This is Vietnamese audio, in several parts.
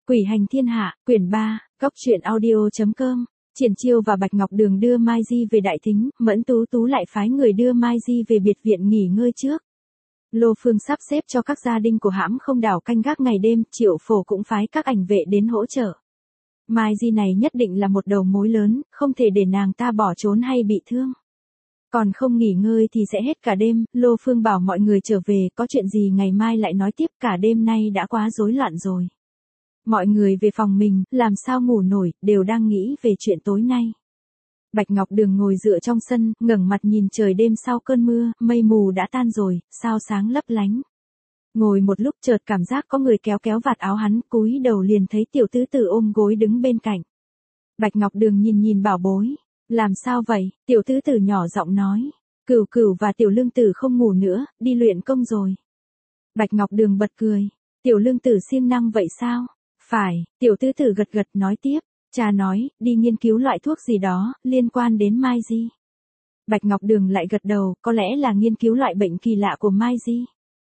Quỷ hành thiên hạ, quyển 3, Cóc truyện audio.com. Triển Chiêu và Bạch Ngọc Đường đưa Mai Di về Đại Thính, Mẫn Tú Tú lại phái người đưa Mai Di về biệt viện nghỉ ngơi trước. Lô Phương sắp xếp cho các gia đình của hãm không đảo canh gác ngày đêm, Triệu Phổ cũng phái các ảnh vệ đến hỗ trợ. Mai Di này nhất định là một đầu mối lớn, không thể để nàng ta bỏ trốn hay bị thương. Còn không nghỉ ngơi thì sẽ hết cả đêm, Lô Phương bảo mọi người trở về, có chuyện gì ngày mai lại nói tiếp, cả đêm nay đã quá rối loạn rồi. Mọi người về phòng mình, làm sao ngủ nổi, đều đang nghĩ về chuyện tối nay. Bạch Ngọc Đường ngồi dựa trong sân, ngẩng mặt nhìn trời đêm sau cơn mưa, mây mù đã tan rồi, sao sáng lấp lánh. Ngồi một lúc chợt cảm giác có người kéo kéo vạt áo hắn, cúi đầu liền thấy tiểu tứ tử ôm gối đứng bên cạnh. Bạch Ngọc Đường nhìn nhìn bảo bối. Làm sao vậy? Tiểu tứ tử nhỏ giọng nói. Cửu Cửu và Tiểu Lương Tử không ngủ nữa, đi luyện công rồi. Bạch Ngọc Đường bật cười. Tiểu Lương Tử siêng năng vậy sao? Phải, Tiểu tứ tử gật gật nói tiếp. Cha nói, đi nghiên cứu loại thuốc gì đó, liên quan đến Mai Di. Bạch Ngọc Đường lại gật đầu, có lẽ là nghiên cứu loại bệnh kỳ lạ của Mai Di.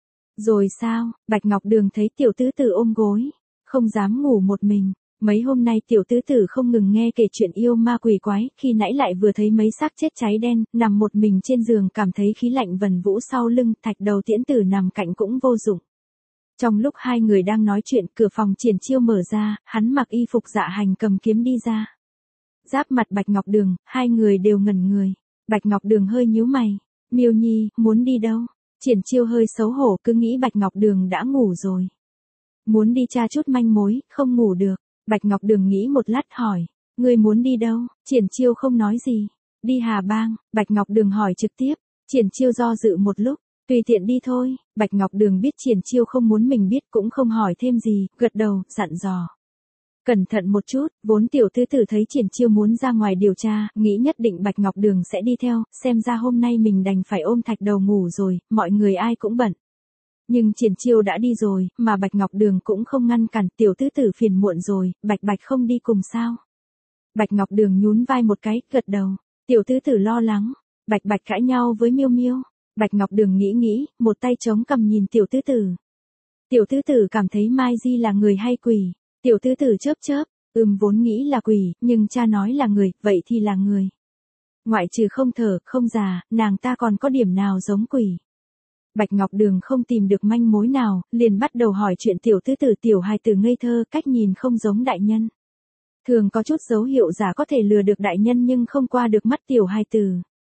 Rồi sao? Bạch Ngọc Đường thấy Tiểu tứ tử ôm gối, không dám ngủ một mình. Mấy hôm nay Tiểu tứ tử không ngừng nghe kể chuyện yêu ma quỷ quái, khi nãy lại vừa thấy mấy xác chết cháy đen, nằm một mình trên giường cảm thấy khí lạnh vần vũ sau lưng, Thạch Đầu Tiễn Tử nằm cạnh cũng vô dụng. Trong lúc hai người đang nói chuyện, cửa phòng Triển Chiêu mở ra, hắn mặc y phục dạ hành cầm kiếm đi ra. Giáp mặt Bạch Ngọc Đường, hai người đều ngẩn người. Bạch Ngọc Đường hơi nhíu mày. Miêu Nhi, muốn đi đâu? Triển Chiêu hơi xấu hổ, cứ nghĩ Bạch Ngọc Đường đã ngủ rồi. Muốn đi tra chút manh mối, không ngủ được. Bạch Ngọc Đường nghĩ một lát hỏi. Ngươi muốn đi đâu? Triển Chiêu không nói gì. Đi Hà Bang. Bạch Ngọc Đường hỏi trực tiếp. Triển Chiêu do dự một lúc. Tùy tiện đi thôi. Bạch Ngọc Đường biết Triển Chiêu không muốn mình biết, cũng không hỏi thêm gì, gật đầu, dặn dò. Cẩn thận một chút, vốn tiểu tứ tử thấy Triển Chiêu muốn ra ngoài điều tra, nghĩ nhất định Bạch Ngọc Đường sẽ đi theo, xem ra hôm nay mình đành phải ôm Thạch Đầu ngủ rồi, mọi người ai cũng bận. Nhưng Triển Chiêu đã đi rồi, mà Bạch Ngọc Đường cũng không ngăn cản, tiểu tứ tử phiền muộn rồi, Bạch không đi cùng sao? Bạch Ngọc Đường nhún vai một cái, gật đầu. Tiểu tứ tử lo lắng, Bạch cãi nhau với Miêu Miêu. Bạch Ngọc Đường nghĩ, một tay chống cằm nhìn tiểu tứ tử. Tiểu tứ tử cảm thấy Mai Di là người hay quỷ? Tiểu tứ tử chớp, vốn nghĩ là quỷ, nhưng cha nói là người, vậy thì là người. Ngoại trừ không thở, không già, nàng ta còn có điểm nào giống quỷ? Bạch Ngọc Đường không tìm được manh mối nào, liền bắt đầu hỏi chuyện tiểu tứ tử. Tiểu hài tử ngây thơ, cách nhìn không giống đại nhân. Thường có chút dấu hiệu giả có thể lừa được đại nhân nhưng không qua được mắt tiểu hài tử.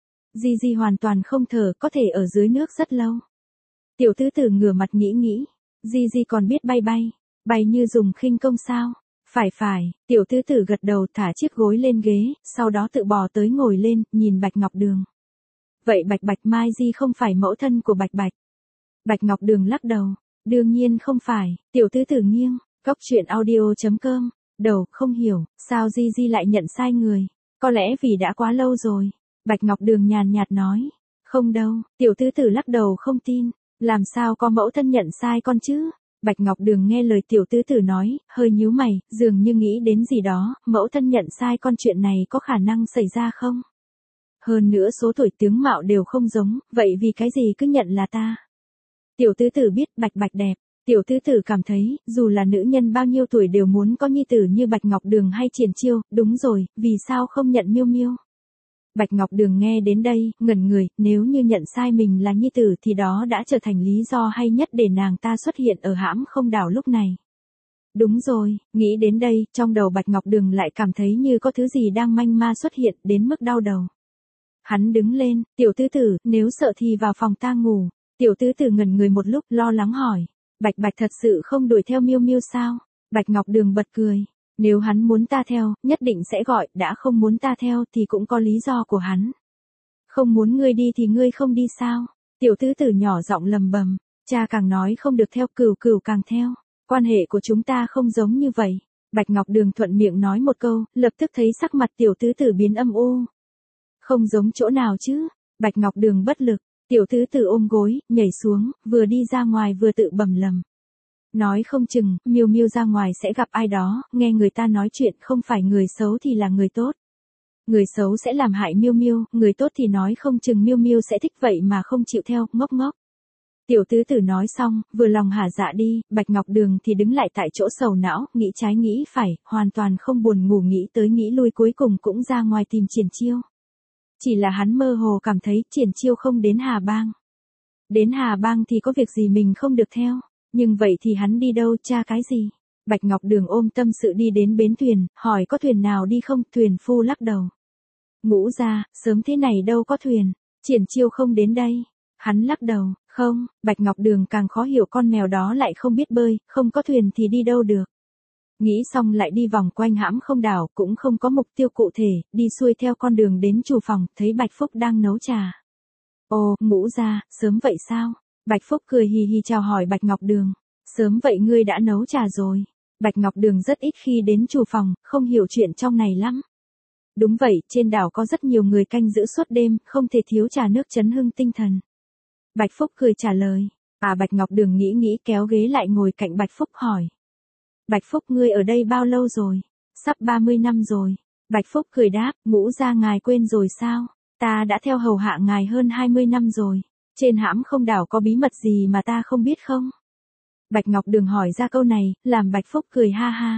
Di hoàn toàn không thở, có thể ở dưới nước rất lâu. Tiểu tứ tử ngửa mặt nghĩ. Di còn biết bay như dùng khinh công sao? Phải, tiểu tứ tử gật đầu, thả chiếc gối lên ghế, sau đó tự bò tới ngồi lên, nhìn Bạch Ngọc Đường. Vậy Bạch Mai Di không phải mẫu thân của Bạch? Bạch Ngọc Đường lắc đầu. Đương nhiên không phải. Tiểu tứ tử nghiêng. Cóc truyện audio.com. Đầu, không hiểu, sao Di lại nhận sai người? Có lẽ vì đã quá lâu rồi. Bạch Ngọc Đường nhàn nhạt nói. Không đâu. Tiểu tứ tử lắc đầu không tin. Làm sao có mẫu thân nhận sai con chứ? Bạch Ngọc Đường nghe lời tiểu tứ tử nói, hơi nhíu mày, dường như nghĩ đến gì đó. Mẫu thân nhận sai con, chuyện này có khả năng xảy ra không? Hơn nữa số tuổi tướng mạo đều không giống, vậy vì cái gì cứ nhận là ta? Tiểu tứ tử biết Bạch đẹp. Tiểu tứ tử cảm thấy, dù là nữ nhân bao nhiêu tuổi đều muốn có nhi tử như Bạch Ngọc Đường hay Triển Chiêu, đúng rồi, vì sao không nhận Miêu Miêu? Bạch Ngọc Đường nghe đến đây, ngẩn người, nếu như nhận sai mình là nhi tử thì đó đã trở thành lý do hay nhất để nàng ta xuất hiện ở hãm không đảo lúc này. Đúng rồi, nghĩ đến đây, trong đầu Bạch Ngọc Đường lại cảm thấy như có thứ gì đang manh ma xuất hiện, đến mức đau đầu. Hắn đứng lên, tiểu tứ tử, nếu sợ thì vào phòng ta ngủ. Tiểu tứ tử ngẩn người một lúc, lo lắng hỏi. Bạch thật sự không đuổi theo Miêu Miêu sao? Bạch Ngọc Đường bật cười. Nếu hắn muốn ta theo, nhất định sẽ gọi, đã không muốn ta theo thì cũng có lý do của hắn. Không muốn ngươi đi thì ngươi không đi sao? Tiểu tứ tử nhỏ giọng lầm bầm. Cha càng nói không được theo, Cửu càng theo. Quan hệ của chúng ta không giống như vậy. Bạch Ngọc Đường thuận miệng nói một câu, lập tức thấy sắc mặt tiểu tứ tử biến âm u. Không giống chỗ nào chứ? Bạch Ngọc Đường bất lực. Tiểu tứ tử ôm gối, nhảy xuống, vừa đi ra ngoài vừa tự bẩm lầm. Nói không chừng, Miêu ra ngoài sẽ gặp ai đó, nghe người ta nói chuyện, không phải người xấu thì là người tốt. Người xấu sẽ làm hại Miêu, người tốt thì nói không chừng Miêu sẽ thích, vậy mà không chịu theo, ngốc. Tiểu tứ tử nói xong, vừa lòng hả dạ đi, Bạch Ngọc Đường thì đứng lại tại chỗ sầu não, nghĩ trái nghĩ phải, hoàn toàn không buồn ngủ nghĩ tới nghĩ lui cuối cùng cũng ra ngoài tìm Triển Chiêu. Chỉ là hắn mơ hồ cảm thấy Triển Chiêu không đến Hà Bang. Đến Hà Bang thì có việc gì mình không được theo, nhưng vậy thì hắn đi đâu tra cái gì? Bạch Ngọc Đường ôm tâm sự đi đến bến thuyền, hỏi có thuyền nào đi không, thuyền phu lắc đầu. Ngũ gia, sớm thế này đâu có thuyền, Triển Chiêu không đến đây. Hắn lắc đầu, không, Bạch Ngọc Đường càng khó hiểu con mèo đó lại không biết bơi, không có thuyền thì đi đâu được. Nghĩ xong lại đi vòng quanh hãm không đảo, cũng không có mục tiêu cụ thể, đi xuôi theo con đường đến chủ phòng, thấy Bạch Phúc đang nấu trà. Ồ, Ngũ gia, sớm vậy sao? Bạch Phúc cười hì hì chào hỏi Bạch Ngọc Đường. Sớm vậy ngươi đã nấu trà rồi. Bạch Ngọc Đường rất ít khi đến chủ phòng, không hiểu chuyện trong này lắm. Đúng vậy, trên đảo có rất nhiều người canh giữ suốt đêm, không thể thiếu trà nước chấn hưng tinh thần. Bạch Phúc cười trả lời. Bạch Ngọc Đường nghĩ kéo ghế lại ngồi cạnh Bạch Phúc hỏi. Bạch Phúc ngươi ở đây bao lâu rồi? Sắp 30 năm rồi. Bạch Phúc cười đáp, Ngũ gia ngài quên rồi sao? Ta đã theo hầu hạ ngài hơn 20 năm rồi. Trên hãm không đảo có bí mật gì mà ta không biết không? Bạch Ngọc Đường hỏi ra câu này, làm Bạch Phúc cười ha ha.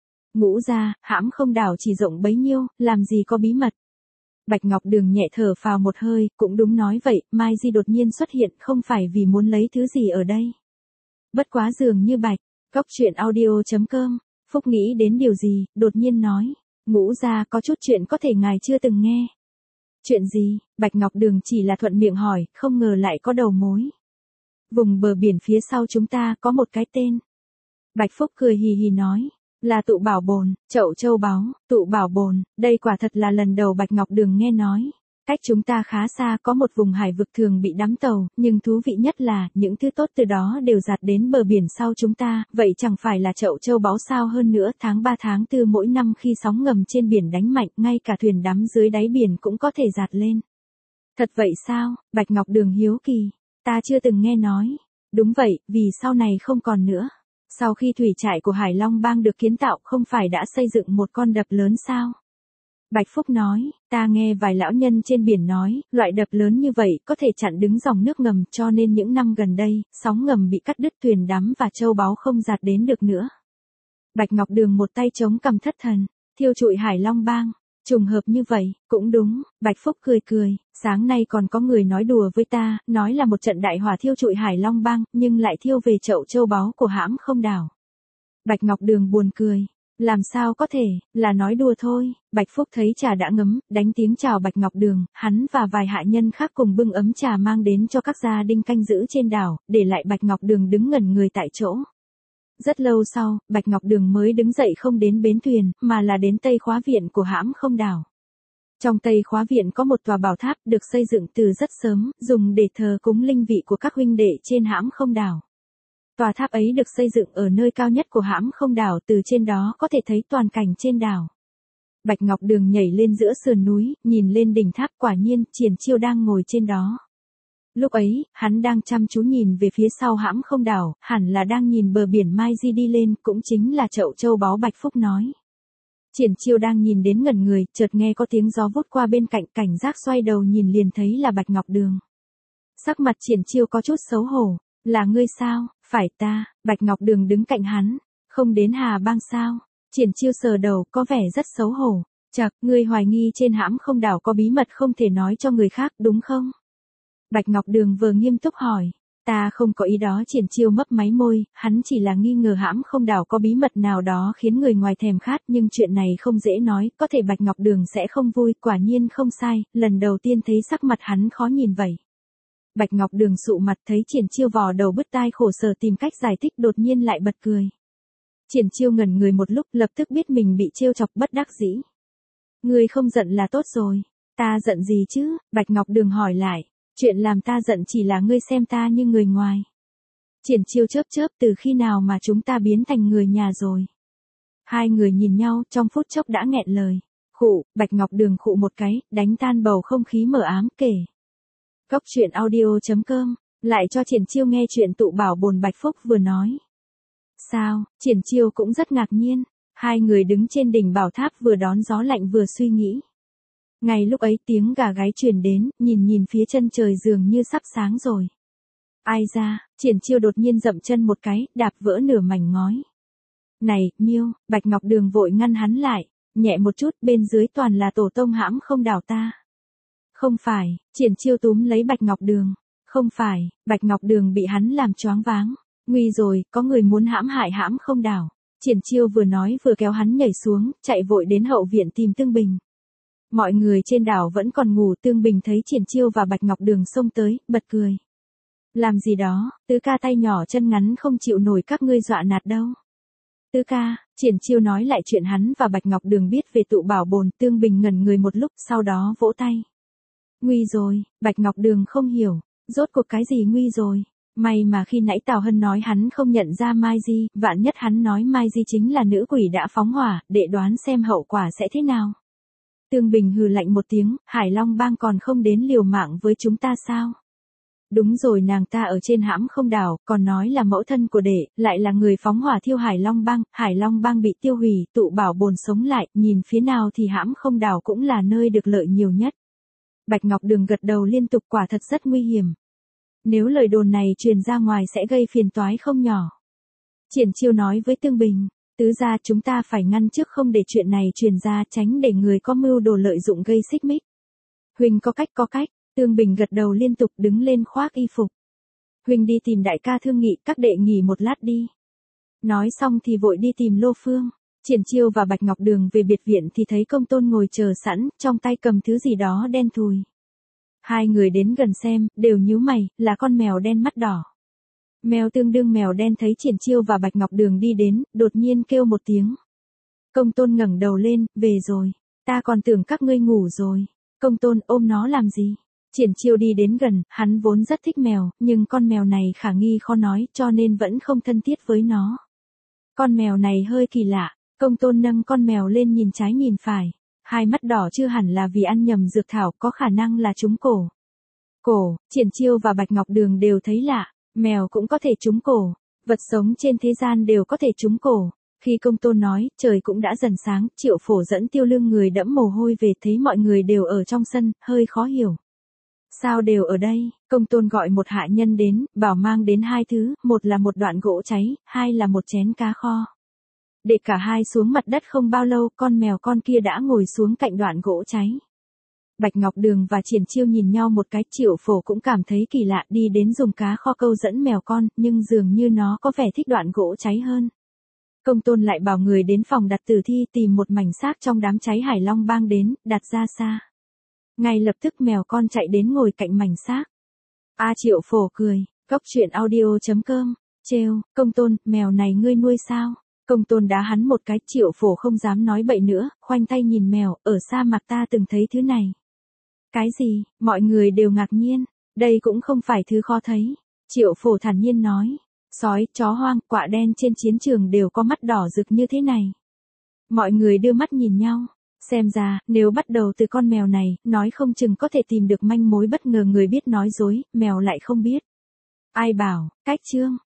Ngũ gia, hãm không đảo chỉ rộng bấy nhiêu, làm gì có bí mật. Bạch Ngọc Đường nhẹ thở phào một hơi, cũng đúng nói vậy, Mai Di đột nhiên xuất hiện không phải vì muốn lấy thứ gì ở đây. Bất quá dường như Bạch, Cóc Truyện Audio.com, Phúc nghĩ đến điều gì, đột nhiên nói, Ngũ gia có chút chuyện có thể ngài chưa từng nghe. Chuyện gì? Bạch Ngọc Đường chỉ là thuận miệng hỏi, không ngờ lại có đầu mối. Vùng bờ biển phía sau chúng ta có một cái tên. Bạch Phúc cười hì hì nói, là tụ bảo bồn, chậu châu báu, tụ bảo bồn, đây quả thật là lần đầu Bạch Ngọc Đường nghe nói. Cách chúng ta khá xa có một vùng hải vực thường bị đắm tàu, nhưng thú vị nhất là, những thứ tốt từ đó đều dạt đến bờ biển sau chúng ta, vậy chẳng phải là chậu châu báu sao hơn nữa, tháng 3 tháng 4 mỗi năm khi sóng ngầm trên biển đánh mạnh, ngay cả thuyền đắm dưới đáy biển cũng có thể dạt lên. Thật vậy sao? Bạch Ngọc Đường hiếu kỳ, ta chưa từng nghe nói. Đúng vậy, vì sau này không còn nữa. Sau khi thủy trại của Hải Long Bang được kiến tạo không phải đã xây dựng một con đập lớn sao? Bạch Phúc nói, ta nghe vài lão nhân trên biển nói, loại đập lớn như vậy có thể chặn đứng dòng nước ngầm cho nên những năm gần đây, sóng ngầm bị cắt đứt thuyền đắm và châu báu không dạt đến được nữa. Bạch Ngọc Đường một tay chống cằm thất thần, thiêu trụi Hải Long Bang. Trùng hợp như vậy, cũng đúng, Bạch Phúc cười, sáng nay còn có người nói đùa với ta, nói là một trận đại hỏa thiêu trụi Hải Long Bang, nhưng lại thiêu về chậu châu báu của hãm không đảo. Bạch Ngọc Đường buồn cười, làm sao có thể, là nói đùa thôi. Bạch Phúc thấy trà đã ngấm, đánh tiếng chào Bạch Ngọc Đường, hắn và vài hạ nhân khác cùng bưng ấm trà mang đến cho các gia đình canh giữ trên đảo, để lại Bạch Ngọc Đường đứng ngẩn người tại chỗ. Rất lâu sau, Bạch Ngọc Đường mới đứng dậy không đến bến thuyền, mà là đến Tây Khóa Viện của hãm không đảo. Trong Tây Khóa Viện có một tòa bảo tháp được xây dựng từ rất sớm, dùng để thờ cúng linh vị của các huynh đệ trên hãm không đảo. Tòa tháp ấy được xây dựng ở nơi cao nhất của hãm không đảo, từ trên đó có thể thấy toàn cảnh trên đảo. Bạch Ngọc Đường nhảy lên giữa sườn núi, nhìn lên đỉnh tháp, quả nhiên, Triển Chiêu đang ngồi trên đó. Lúc ấy, hắn đang chăm chú nhìn về phía sau hãm không đảo, hẳn là đang nhìn bờ biển Mai Di đi lên, cũng chính là chậu châu báu Bạch Phúc nói. Triển Chiêu đang nhìn đến ngẩn người, chợt nghe có tiếng gió vút qua bên cạnh, cảnh giác xoay đầu nhìn liền thấy là Bạch Ngọc Đường. Sắc mặt Triển Chiêu có chút xấu hổ, là ngươi sao? Phải ta. Bạch Ngọc Đường đứng cạnh hắn, không đến Hà Bang sao? Triển Chiêu sờ đầu, có vẻ rất xấu hổ. Chậc, ngươi hoài nghi trên hãm không đảo có bí mật không thể nói cho người khác, đúng không? Bạch Ngọc Đường vừa nghiêm túc hỏi. Ta không có ý đó. Triển Chiêu mấp máy môi, hắn chỉ là nghi ngờ hãm không đảo có bí mật nào đó khiến người ngoài thèm khát, nhưng chuyện này không dễ nói, có thể Bạch Ngọc Đường sẽ không vui, quả nhiên không sai, lần đầu tiên thấy sắc mặt hắn khó nhìn vậy. Bạch Ngọc Đường sụ mặt thấy Triển Chiêu vò đầu bứt tai khổ sở tìm cách giải thích, đột nhiên lại bật cười. Triển Chiêu ngẩn người một lúc, lập tức biết mình bị trêu chọc, bất đắc dĩ. Ngươi không giận là tốt rồi. Ta giận gì chứ? Bạch Ngọc Đường hỏi lại. Chuyện làm ta giận chỉ là ngươi xem ta như người ngoài. Triển Chiêu chớp, từ khi nào mà chúng ta biến thành người nhà rồi? Hai người nhìn nhau, trong phút chốc đã nghẹn lời. Khụ, Bạch Ngọc Đường khụ một cái, đánh tan bầu không khí mờ ám, kể. Cóc Truyện Audio.com, lại cho Triển Chiêu nghe chuyện tụ bảo bồn Bạch Phúc vừa nói. Sao? Triển Chiêu cũng rất ngạc nhiên. Hai người đứng trên đỉnh bảo tháp vừa đón gió lạnh vừa suy nghĩ. Ngay lúc ấy tiếng gà gáy truyền đến, nhìn phía chân trời dường như sắp sáng rồi. Ai ra, Triển Chiêu đột nhiên dậm chân một cái, đạp vỡ nửa mảnh ngói. Này, Miêu, Bạch Ngọc Đường vội ngăn hắn lại, nhẹ một chút, bên dưới toàn là tổ tông hãm không đảo ta. Không phải, Triển Chiêu túm lấy Bạch Ngọc Đường. Không phải, Bạch Ngọc Đường bị hắn làm choáng váng. Nguy rồi, có người muốn hãm hại hãm không đảo. Triển Chiêu vừa nói vừa kéo hắn nhảy xuống, chạy vội đến hậu viện tìm Tương Bình. Mọi người trên đảo vẫn còn ngủ, Tương Bình thấy Triển Chiêu và Bạch Ngọc Đường xông tới, bật cười. Làm gì đó, Tứ ca tay nhỏ chân ngắn không chịu nổi các ngươi dọa nạt đâu. Tứ ca, Triển Chiêu nói lại chuyện hắn và Bạch Ngọc Đường biết về tụ bảo bồn, Tương Bình ngẩn người một lúc, sau đó vỗ tay. Nguy rồi, Bạch Ngọc Đường không hiểu, rốt cuộc cái gì nguy rồi. May mà khi nãy Tào Hân nói hắn không nhận ra Mai Di, vạn nhất hắn nói Mai Di chính là nữ quỷ đã phóng hỏa, để đoán xem hậu quả sẽ thế nào. Tương Bình hừ lạnh một tiếng, Hải Long Bang còn không đến liều mạng với chúng ta sao? Đúng rồi, nàng ta ở trên hãm không đảo, còn nói là mẫu thân của đệ, lại là người phóng hỏa thiêu Hải Long Bang bị tiêu hủy, tụ bảo bồn sống lại, nhìn phía nào thì hãm không đảo cũng là nơi được lợi nhiều nhất. Bạch Ngọc Đường gật đầu liên tục, quả thật rất nguy hiểm. Nếu lời đồn này truyền ra ngoài sẽ gây phiền toái không nhỏ. Triển Chiêu nói với Tương Bình, tứ gia chúng ta phải ngăn trước không để chuyện này truyền ra, tránh để người có mưu đồ lợi dụng gây xích mích. Huynh có cách. Tương Bình gật đầu liên tục, đứng lên khoác y phục. Huynh đi tìm đại ca thương nghị, các đệ nghỉ một lát đi. Nói xong thì vội đi tìm Lô Phương. Triển Chiêu và Bạch Ngọc Đường về biệt viện thì thấy Công Tôn ngồi chờ sẵn, trong tay cầm thứ gì đó đen thùi. Hai người đến gần xem, đều nhíu mày, là con mèo đen mắt đỏ. Mèo tương đương mèo đen thấy Triển Chiêu và Bạch Ngọc Đường đi đến, đột nhiên kêu một tiếng. Công Tôn ngẩng đầu lên, về rồi, ta còn tưởng các ngươi ngủ rồi. Công Tôn ôm nó làm gì? Triển Chiêu đi đến gần, hắn vốn rất thích mèo, nhưng con mèo này khả nghi khó nói, cho nên vẫn không thân thiết với nó. Con mèo này hơi kỳ lạ, Công Tôn nâng con mèo lên nhìn trái nhìn phải. Hai mắt đỏ chưa hẳn là vì ăn nhầm dược thảo, có khả năng là trúng cổ. Triển Chiêu và Bạch Ngọc Đường đều thấy lạ, mèo cũng có thể trúng cổ, vật sống trên thế gian đều có thể trúng cổ. Khi Công Tôn nói, trời cũng đã dần sáng, Triệu Phổ dẫn Tiêu Lương người đẫm mồ hôi về, thấy mọi người đều ở trong sân, hơi khó hiểu. Sao đều ở đây? Công Tôn gọi một hạ nhân đến, bảo mang đến hai thứ, một là một đoạn gỗ cháy, hai là một chén cá kho. Để cả hai xuống mặt đất không bao lâu, con mèo con kia đã ngồi xuống cạnh đoạn gỗ cháy. Bạch Ngọc Đường và Triển Chiêu nhìn nhau một cái, Triệu Phổ cũng cảm thấy kỳ lạ, đi đến dùng cá kho câu dẫn mèo con, nhưng dường như nó có vẻ thích đoạn gỗ cháy hơn. Công Tôn lại bảo người đến phòng đặt tử thi tìm một mảnh xác trong đám cháy Hải Long Bang đến, đặt ra xa. Ngay lập tức mèo con chạy đến ngồi cạnh mảnh xác. Triệu Phổ cười, goctruyện.audio.com, trêu, Công Tôn, mèo này ngươi nuôi sao? Công Tôn đá hắn một cái, Triệu Phổ không dám nói bậy nữa, khoanh tay nhìn mèo, ở sa mạc ta từng thấy thứ này. Cái gì? Mọi người đều ngạc nhiên, đây cũng không phải thứ khó thấy. Triệu Phổ thản nhiên nói, sói, chó hoang, quạ đen trên chiến trường đều có mắt đỏ rực như thế này. Mọi người đưa mắt nhìn nhau, xem ra, nếu bắt đầu từ con mèo này, nói không chừng có thể tìm được manh mối bất ngờ, người biết nói dối, mèo lại không biết. Ai bảo, cách chương.